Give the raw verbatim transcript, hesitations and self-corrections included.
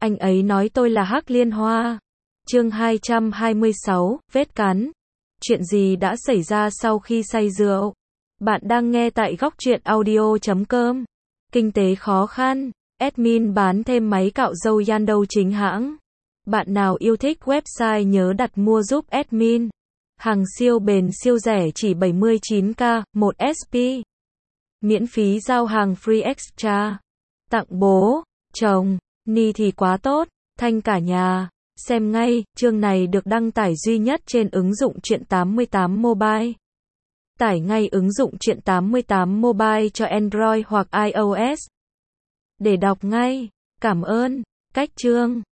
Anh ấy nói tôi là Hắc Liên Hoa. Chương hai trăm hai mươi sáu, vết cắn. Chuyện gì đã xảy ra sau khi say rượu? Bạn đang nghe tại góc truyện audio chấm com. Kinh tế khó khăn, admin bán thêm máy cạo râu Yandou chính hãng. Bạn nào yêu thích website nhớ đặt mua giúp admin. Hàng siêu bền siêu rẻ chỉ bảy mươi chín k, một ét pê. Miễn phí giao hàng free extra. Tặng bố, chồng, ni thì quá tốt, thanh cả nhà. Xem ngay, chương này được đăng tải duy nhất trên ứng dụng Truyện tám mươi tám Mobile. Tải ngay ứng dụng Truyện tám mươi tám Mobile cho Android hoặc iOS. Để đọc ngay. Cảm ơn. Cách chương.